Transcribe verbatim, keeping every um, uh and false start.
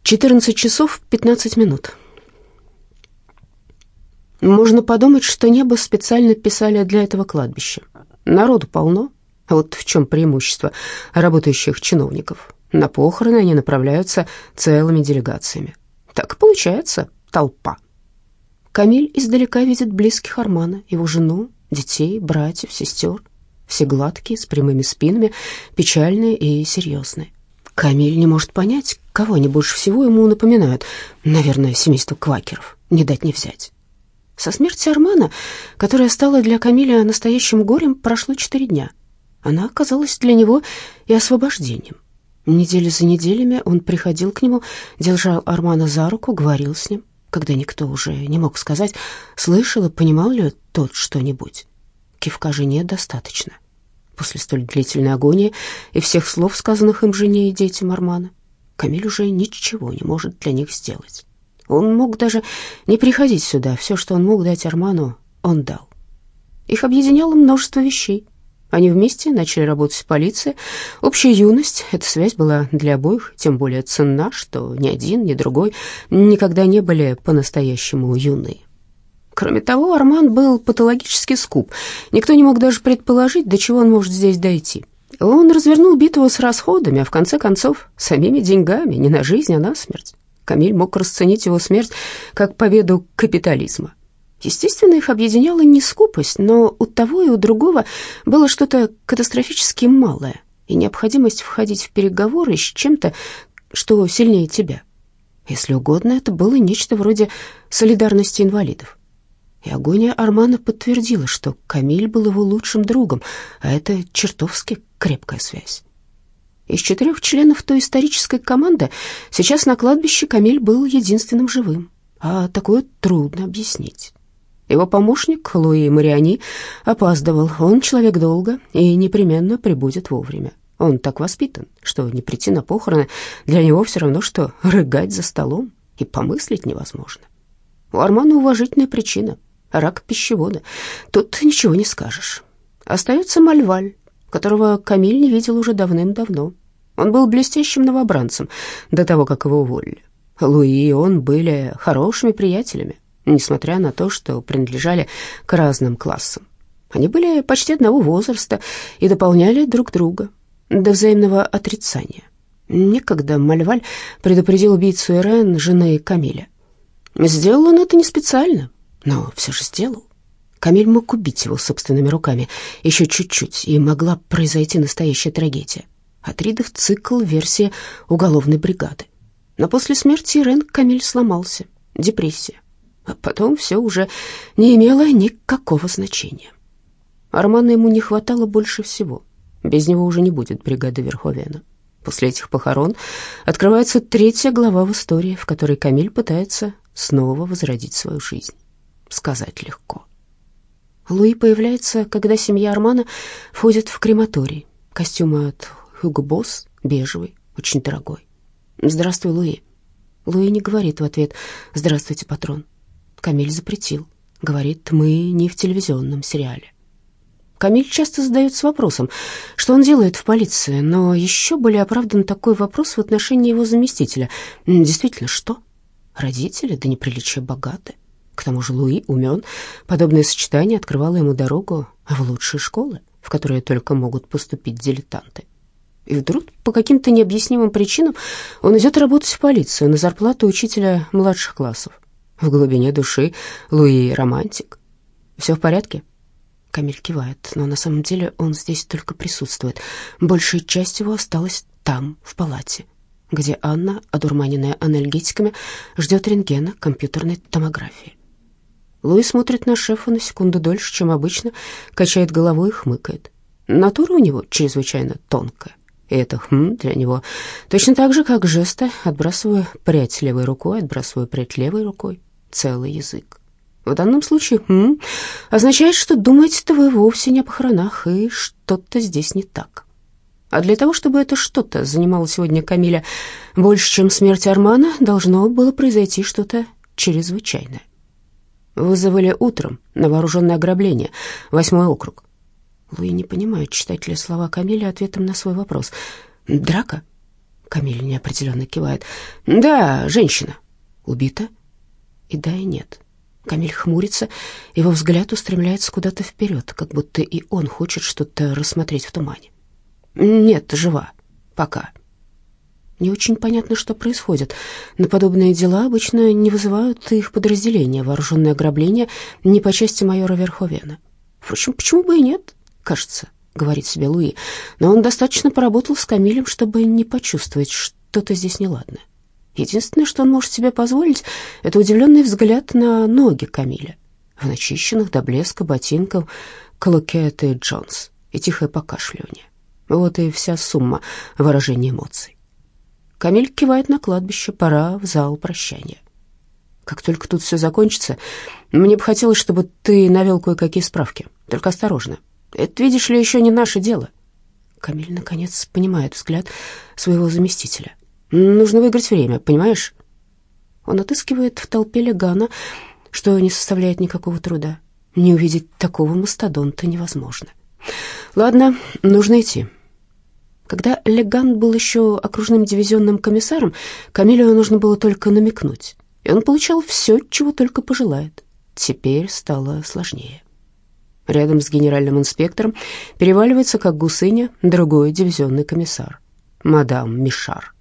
четырнадцать часов пятнадцать минут. Можно подумать, что небо специально писали для этого кладбища. Народу полно. Вот в чем преимущество работающих чиновников. На похороны они направляются целыми делегациями. Так и получается толпа. Камиль издалека видит близких Армана, его жену, детей, братьев, сестер. Все гладкие, с прямыми спинами, печальные и серьезные. Камиль не может понять, кого они больше всего ему напоминают. Наверное, семейство квакеров. Не дать не взять. Со смерти Армана, которая стала для Камиля настоящим горем, прошло четыре дня. Она оказалась для него и освобождением. Недели за неделями он приходил к нему, держал Армана за руку, говорил с ним, когда никто уже не мог сказать, слышал и понимал ли тот что-нибудь. Кивка жене достаточно. После столь длительной агонии и всех слов, сказанных им жене и детям Армана, Камиль уже ничего не может для них сделать. Он мог даже не приходить сюда. Все, что он мог дать Арману, он дал. Их объединяло множество вещей. Они вместе начали работать в полиции. Общая юность, эта связь была для обоих тем более ценна, что ни один, ни другой никогда не были по-настоящему юны. Кроме того, Арман был патологически скуп. Никто не мог даже предположить, до чего он может здесь дойти. Он развернул битву с расходами, а в конце концов самими деньгами, не на жизнь, а на смерть. Камиль мог расценить его смерть как победу капитализма. Естественно, их объединяла не скупость, но у того и у другого было что-то катастрофически малое и необходимость входить в переговоры с чем-то, что сильнее тебя. Если угодно, это было нечто вроде солидарности инвалидов. И агония Армана подтвердила, что Камиль был его лучшим другом, а это чертовски крепкая связь. Из четырех членов той исторической команды сейчас на кладбище Камиль был единственным живым, а такое трудно объяснить. Его помощник Луи Мариани опаздывал. Он человек долга и непременно прибудет вовремя. Он так воспитан, что не прийти на похороны для него все равно, что рыгать за столом, и помыслить невозможно. У Армана уважительная причина — рак пищевода. Тут ничего не скажешь. Остается Мальваль, которого Камиль не видел уже давным-давно. Он был блестящим новобранцем до того, как его уволили. Луи и он были хорошими приятелями, несмотря на то, что принадлежали к разным классам. Они были почти одного возраста и дополняли друг друга до взаимного отрицания. Некогда Мальваль предупредил убийцу Ирен, жены Камиля. Сделал он это не специально, но все же сделал. Камиль мог убить его собственными руками еще чуть-чуть, и могла произойти настоящая трагедия. Атридов цикл версии уголовной бригады. Но после смерти Ирен Камиль сломался. Депрессия. А потом все уже не имело никакого значения. Армана ему не хватало больше всего. Без него уже не будет бригады Верховена. После этих похорон открывается третья глава в истории, в которой Камиль пытается снова возродить свою жизнь. Сказать легко. Луи появляется, когда семья Армана входит в крематорий. Костюм от Hugo Boss, бежевый, очень дорогой. «Здравствуй, Луи». Луи не говорит в ответ «Здравствуйте, патрон». Камиль запретил. Говорит, мы не в телевизионном сериале. Камиль часто задается вопросом, что он делает в полиции, но еще более оправдан такой вопрос в отношении его заместителя. Действительно, что? Родители до неприличия богаты. К тому же Луи умен. Подобное сочетание открывало ему дорогу в лучшие школы, в которые только могут поступить дилетанты. И вдруг, по каким-то необъяснимым причинам, он идет работать в полицию на зарплату учителя младших классов. В глубине души Луи романтик. «Все в порядке?» Камиль кивает, но на самом деле он здесь только присутствует. Большая часть его осталась там, в палате, где Анна, одурманенная анальгетиками, ждет рентгена, компьютерной томографии. Луи смотрит на шефа на секунду дольше, чем обычно, качает головой и хмыкает. Натура у него чрезвычайно тонкая. И это «хм» для него точно так же, как жесты. Отбрасываю прядь левой рукой, отбрасываю прядь левой рукой. Целый язык. В данном случае «хм» означает, что думаете-то вы вовсе не о похоронах, и что-то здесь не так. А для того, чтобы это что-то занимало сегодня Камиля больше, чем смерть Армана, должно было произойти что-то чрезвычайное. Вызвали утром на вооруженное ограбление, восьмой округ. Луи не понимает, читать ли слова Камиля ответом на свой вопрос. «Драка?» Камиль неопределенно кивает. «Да, женщина. Убита?» И да, и нет. Камиль хмурится, его взгляд устремляется куда-то вперед, как будто и он хочет что-то рассмотреть в тумане. «Нет, жива. Пока». Не очень понятно, что происходит. На подобные дела обычно не вызывают их подразделения. Вооруженное ограбление не по части майора Верховена. Впрочем, почему бы и нет, кажется, говорит себе Луи. Но он достаточно поработал с Камилем, чтобы не почувствовать что-то здесь неладное. Единственное, что он может себе позволить, это удивленный взгляд на ноги Камиля, в начищенных до блеска ботинках Клокет и Джонс, и тихое покашливание. Вот и вся сумма выражения эмоций. Камиль кивает на кладбище, пора в зал прощания. «Как только тут все закончится, мне бы хотелось, чтобы ты навел кое-какие справки. Только осторожно. Это, видишь ли, еще не наше дело». Камиль, наконец, понимает взгляд своего заместителя. «Нужно выиграть время, понимаешь?» Он отыскивает в толпе Легана, что не составляет никакого труда. Не увидеть такого мастодонта невозможно. «Ладно, нужно идти». Когда Леган был еще окружным дивизионным комиссаром, Камилю нужно было только намекнуть, и он получал все, чего только пожелает. Теперь стало сложнее. Рядом с генеральным инспектором переваливается, как гусыня, другой дивизионный комиссар, мадам Мишар.